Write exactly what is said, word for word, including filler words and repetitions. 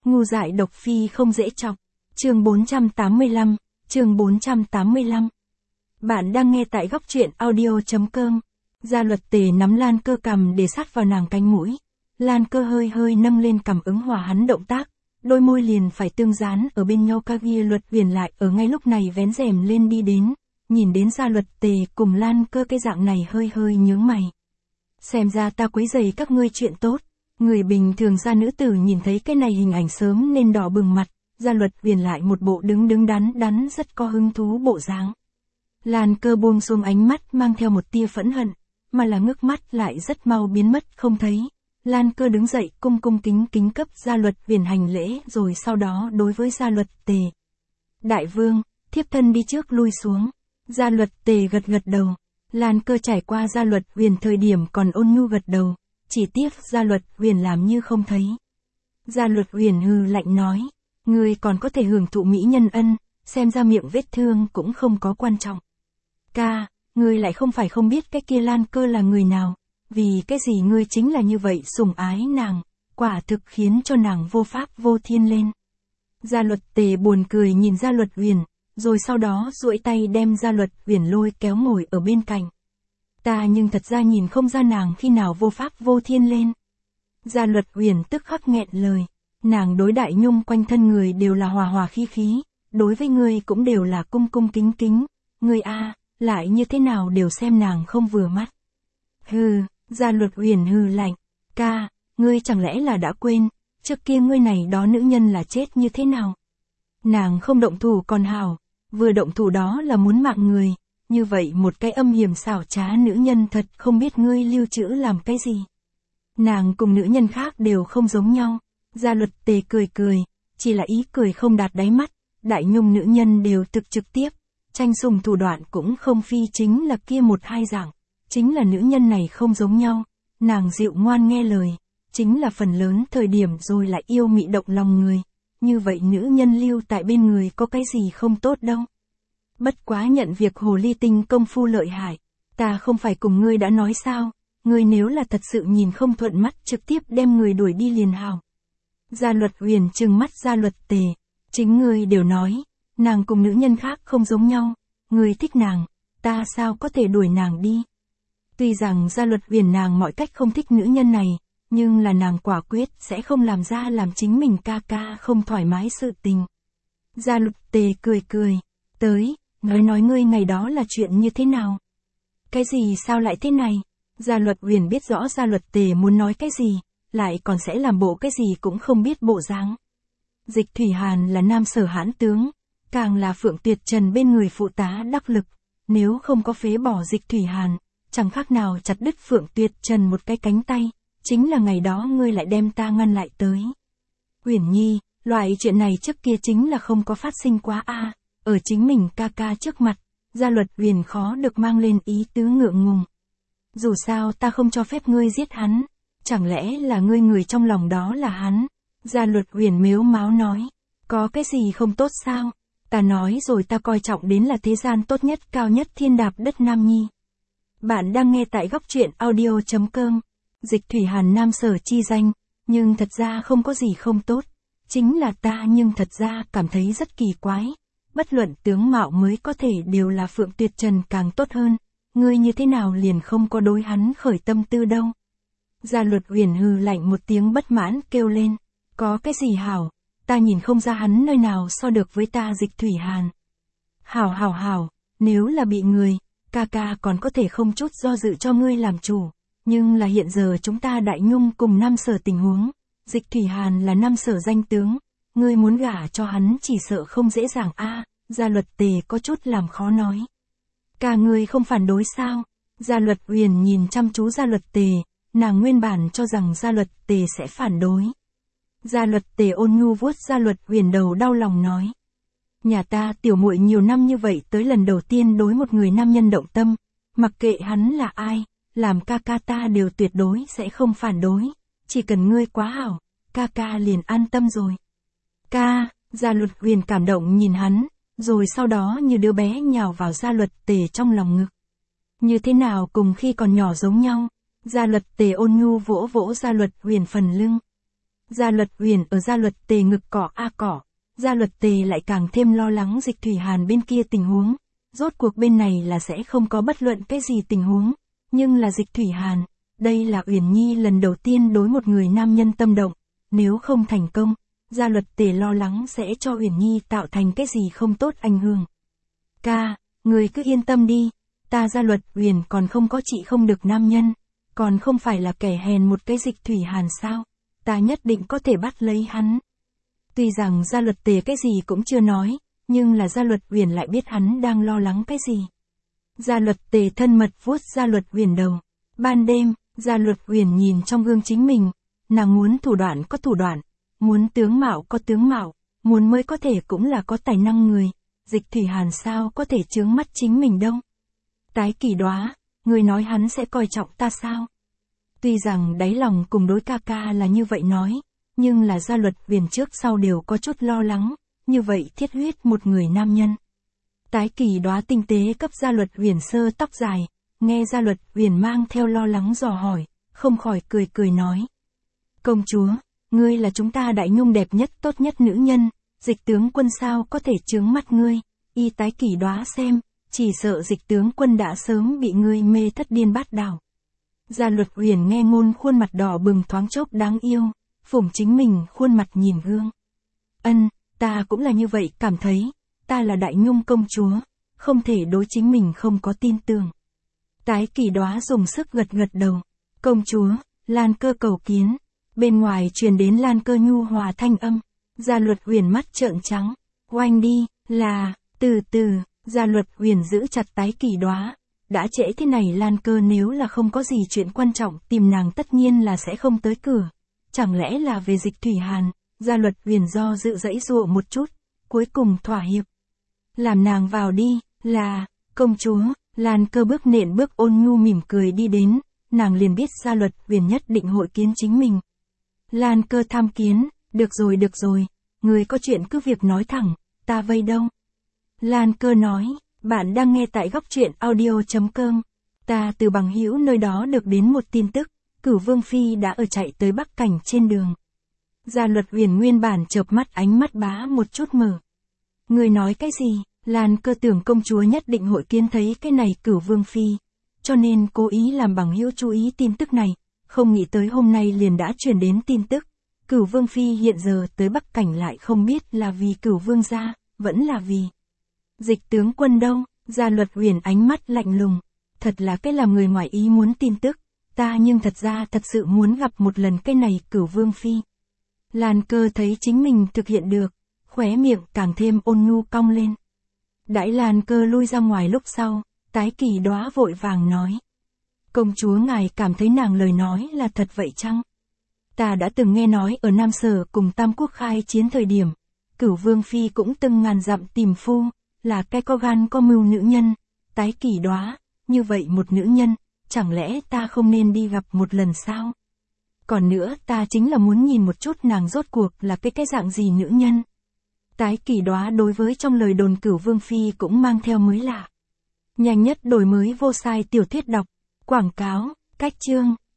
Ngu dại độc phi không dễ chọc. Chương bốn trăm tám mươi lăm, chương bốn trăm tám mươi lăm. Bạn đang nghe tại góc truyện audio chấm com. Gia Luật Tề nắm Lan Cơ cằm để sát vào nàng cánh mũi. Lan Cơ hơi hơi nâng lên cằm ứng hòa hắn động tác, đôi môi liền phải tương dán ở bên nhau. Gia Luật Huyền lại ở ngay lúc này vén rèm lên đi đến, nhìn đến Gia Luật Tề cùng Lan Cơ cái dạng này hơi hơi nhướng mày. Xem ra ta quấy rầy các ngươi chuyện tốt. Người bình thường ra nữ tử nhìn thấy cái này hình ảnh sớm nên đỏ bừng mặt. Gia Luật Huyền lại một bộ đứng đứng đắn đắn rất có hứng thú bộ dáng. Lan Cơ buông xuống ánh mắt mang theo một tia phẫn hận, mà là ngước mắt lại rất mau biến mất không thấy. Lan Cơ đứng dậy cung cung kính kính cấp Gia Luật Huyền hành lễ, rồi sau đó đối với Gia Luật Tề. Đại vương, thiếp thân đi trước lui xuống. Gia Luật Tề gật gật đầu. Lan Cơ trải qua Gia Luật Huyền thời điểm còn ôn nhu gật đầu, chỉ tiếc Gia Luật Huyền làm như không thấy. Gia Luật Huyền hừ lạnh nói, ngươi còn có thể hưởng thụ mỹ nhân ân, xem ra miệng vết thương cũng không có quan trọng. Ca, ngươi lại không phải không biết cái kia Lan Cơ là người nào, vì cái gì ngươi chính là như vậy sủng ái nàng, quả thực khiến cho nàng vô pháp vô thiên lên. Gia Luật Tề buồn cười nhìn Gia Luật Huyền, rồi sau đó duỗi tay đem Gia Luật Huyền lôi kéo ngồi ở bên cạnh. Ta nhưng thật ra nhìn không ra nàng khi nào vô pháp vô thiên lên. Gia Luật Huyền tức khắc nghẹn lời, nàng đối đại nhung quanh thân người đều là hòa hòa khí khí, đối với ngươi cũng đều là cung cung kính kính, ngươi a, lại như thế nào đều xem nàng không vừa mắt. Hừ, Gia Luật Huyền hừ lạnh, ca, ngươi chẳng lẽ là đã quên, trước kia ngươi này đó nữ nhân là chết như thế nào? Nàng không động thủ còn hảo, vừa động thủ đó là muốn mạng người, như vậy một cái âm hiểm xảo trá nữ nhân thật không biết ngươi lưu trữ làm cái gì. Nàng cùng nữ nhân khác đều không giống nhau. Gia Luật Tề cười cười, chỉ là ý cười không đạt đáy mắt, đại nhung nữ nhân đều thực trực tiếp, tranh sủng thủ đoạn cũng không phi chính là kia một hai dạng, chính là nữ nhân này không giống nhau, nàng dịu ngoan nghe lời, chính là phần lớn thời điểm rồi lại yêu mị động lòng người, như vậy nữ nhân lưu tại bên người có cái gì không tốt đâu. Bất quá nhận việc hồ ly tinh công phu lợi hại, ta không phải cùng ngươi đã nói sao, ngươi nếu là thật sự nhìn không thuận mắt trực tiếp đem người đuổi đi liền hào. Gia Luật Huyền trừng mắt Gia Luật Tề, chính ngươi đều nói, nàng cùng nữ nhân khác không giống nhau, ngươi thích nàng, ta sao có thể đuổi nàng đi. Tuy rằng Gia Luật Huyền nàng mọi cách không thích nữ nhân này, nhưng là nàng quả quyết sẽ không làm ra làm chính mình ca ca không thoải mái sự tình. Gia Luật Tề cười cười, tới, nói nói ngươi ngày đó là chuyện như thế nào. Cái gì sao lại thế này? Gia Luật Huyền biết rõ Gia Luật Tề muốn nói cái gì, lại còn sẽ làm bộ cái gì cũng không biết bộ dáng. Dịch Thủy Hàn là nam sở hãn tướng, càng là Phượng Tuyệt Trần bên người phụ tá đắc lực, nếu không có phế bỏ Dịch Thủy Hàn, chẳng khác nào chặt đứt Phượng Tuyệt Trần một cái cánh tay, chính là ngày đó ngươi lại đem ta ngăn lại tới. Huyền Nhi, loại chuyện này trước kia chính là không có phát sinh quá a, ở chính mình ca ca trước mặt, Gia Luật Huyền khó được mang lên ý tứ ngượng ngùng. Dù sao ta không cho phép ngươi giết hắn, chẳng lẽ là ngươi người trong lòng đó là hắn? Gia Luật Huyền mếu máo nói, có cái gì không tốt sao? Ta nói rồi, ta coi trọng đến là thế gian tốt nhất cao nhất thiên đạp đất Nam Nhi. Bạn đang nghe tại góc truyện audio chấm com. Dịch Thủy Hàn nam sở chi danh, nhưng thật ra không có gì không tốt, chính là ta nhưng thật ra cảm thấy rất kỳ quái, bất luận tướng mạo mới có thể đều là Phượng Tuyệt Trần càng tốt hơn, ngươi như thế nào liền không có đối hắn khởi tâm tư đâu. Gia Luật Huyền hừ lạnh một tiếng bất mãn kêu lên, có cái gì hảo, ta nhìn không ra hắn nơi nào so được với ta Dịch Thủy Hàn. Hảo hảo hảo, nếu là bị người, ca ca còn có thể không chút do dự cho ngươi làm chủ, nhưng là hiện giờ chúng ta đại nhung cùng năm sở tình huống, Dịch Thủy Hàn là năm sở danh tướng, ngươi muốn gả cho hắn chỉ sợ không dễ dàng a. Gia Luật Tề có chút làm khó nói. Cả ngươi không phản đối sao? Gia Luật Huyền nhìn chăm chú Gia Luật Tề, nàng nguyên bản cho rằng Gia Luật Tề sẽ phản đối. Gia Luật Tề ôn nhu vuốt Gia Luật Huyền đầu đau lòng nói, nhà ta tiểu muội nhiều năm như vậy tới lần đầu tiên đối một người nam nhân động tâm, mặc kệ hắn là ai, làm ca ca ta đều tuyệt đối sẽ không phản đối, chỉ cần ngươi quá hảo, ca ca liền an tâm rồi. Ca, Gia Luật Huyền cảm động nhìn hắn, rồi sau đó như đứa bé nhào vào Gia Luật Tề trong lòng ngực. Như thế nào cùng khi còn nhỏ giống nhau? Gia Luật Tề ôn nhu vỗ vỗ Gia Luật Huyền phần lưng. Gia Luật Uyển ở Gia Luật Tề ngực cỏ a cỏ, Gia Luật Tề lại càng thêm lo lắng Dịch Thủy Hàn bên kia tình huống. Rốt cuộc bên này là sẽ không có bất luận cái gì tình huống, nhưng là Dịch Thủy Hàn, đây là Uyển Nhi lần đầu tiên đối một người nam nhân tâm động, nếu không thành công, Gia Luật Tề lo lắng sẽ cho Uyển Nhi tạo thành cái gì không tốt ảnh hưởng. Ca, người cứ yên tâm đi, ta Gia Luật Uyển còn không có chị không được nam nhân, còn không phải là kẻ hèn một cái Dịch Thủy Hàn sao, ta nhất định có thể bắt lấy hắn. Tuy rằng Gia Luật Tề cái gì cũng chưa nói, nhưng là Gia Luật Uyển lại biết hắn đang lo lắng cái gì. Gia Luật Tề thân mật vuốt Gia Luật Uyển đầu. Ban đêm, Gia Luật Uyển nhìn trong gương chính mình, nàng muốn thủ đoạn có thủ đoạn, muốn tướng mạo có tướng mạo, muốn mới có thể cũng là có tài năng người, Dịch Thủy Hàn sao có thể chướng mắt chính mình đâu. Tái Kỳ Đóa, người nói hắn sẽ coi trọng ta sao? Tuy rằng đáy lòng cùng đối ca ca là như vậy nói, nhưng là Gia Luật Uyển trước sau đều có chút lo lắng, như vậy thiết huyết một người nam nhân. Tái Kỳ Đóa tinh tế cấp Gia Luật Uyển sơ tóc dài, nghe Gia Luật Uyển mang theo lo lắng dò hỏi, không khỏi cười cười nói. Công chúa, ngươi là chúng ta Đại Nhung đẹp nhất tốt nhất nữ nhân, Dịch tướng quân sao có thể chướng mắt ngươi, y Tái Kỳ Đóa xem, chỉ sợ Dịch tướng quân đã sớm bị ngươi mê thất điên bát đảo. Gia Luật Uyển nghe ngôn khuôn mặt đỏ bừng thoáng chốc đáng yêu, phủng chính mình khuôn mặt nhìn gương. Ân, ta cũng là như vậy cảm thấy, ta là Đại Nhung công chúa, không thể đối chính mình không có tin tưởng. Tái Kỳ Đóa dùng sức gật gật đầu. Công chúa, Lan Cơ cầu kiến. Bên ngoài truyền đến Lan Cơ nhu hòa thanh âm. Gia Luật Uyển mắt trợn trắng. Oanh đi, là, từ từ, Gia Luật Uyển giữ chặt Tái Kỳ Đóa. Đã trễ thế này Lan Cơ nếu là không có gì chuyện quan trọng tìm nàng tất nhiên là sẽ không tới cửa. Chẳng lẽ là về Dịch Thủy Hàn? Gia Luật Uyển do dự dãy dụa một chút, cuối cùng thỏa hiệp. Làm nàng vào đi, là, công chúa. Lan Cơ bước nện bước ôn nhu mỉm cười đi đến, nàng liền biết Gia Luật Uyển nhất định hội kiến chính mình. Lan Cơ tham kiến, được rồi được rồi, người có chuyện cứ việc nói thẳng, ta vây đâu. Lan Cơ nói, bạn đang nghe tại góc truyện audio chấm com. Ta từ bằng hữu nơi đó được đến một tin tức, Cửu Vương Phi đã ở chạy tới Bắc Cảnh trên đường. Gia Luật Uyển nguyên bản chợp mắt ánh mắt bá một chút mở. Người nói cái gì? Lan Cơ tưởng công chúa nhất định hội kiến thấy cái này Cửu Vương Phi, cho nên cố ý làm bằng hữu chú ý tin tức này, không nghĩ tới hôm nay liền đã truyền đến tin tức. Cửu Vương Phi hiện giờ tới Bắc Cảnh lại không biết là vì Cửu Vương gia, vẫn là vì Dịch tướng quân đâu. Gia Luật Uyển ánh mắt lạnh lùng, thật là cái làm người ngoài ý muốn tin tức, ta nhưng thật ra thật sự muốn gặp một lần cái này Cửu Vương Phi. Lan Cơ thấy chính mình thực hiện được, khóe miệng càng thêm ôn nhu cong lên. Đãi Lan Cơ lui ra ngoài lúc sau, Tái Kỳ Đóa vội vàng nói. Công chúa ngài cảm thấy nàng lời nói là thật vậy chăng? Ta đã từng nghe nói ở Nam Sở cùng Tam Quốc khai chiến thời điểm, Cửu Vương Phi cũng từng ngàn dặm tìm phu, là cái có gan có mưu nữ nhân. Tái Kỳ Đóa, như vậy một nữ nhân, chẳng lẽ ta không nên đi gặp một lần sao? Còn nữa ta chính là muốn nhìn một chút nàng rốt cuộc là cái cái dạng gì nữ nhân. Tái Kỳ Đóa đối với trong lời đồn Cửu Vương Phi cũng mang theo mới lạ. Nhanh nhất đổi mới vô sai tiểu thuyết đọc, quảng cáo, cách chương.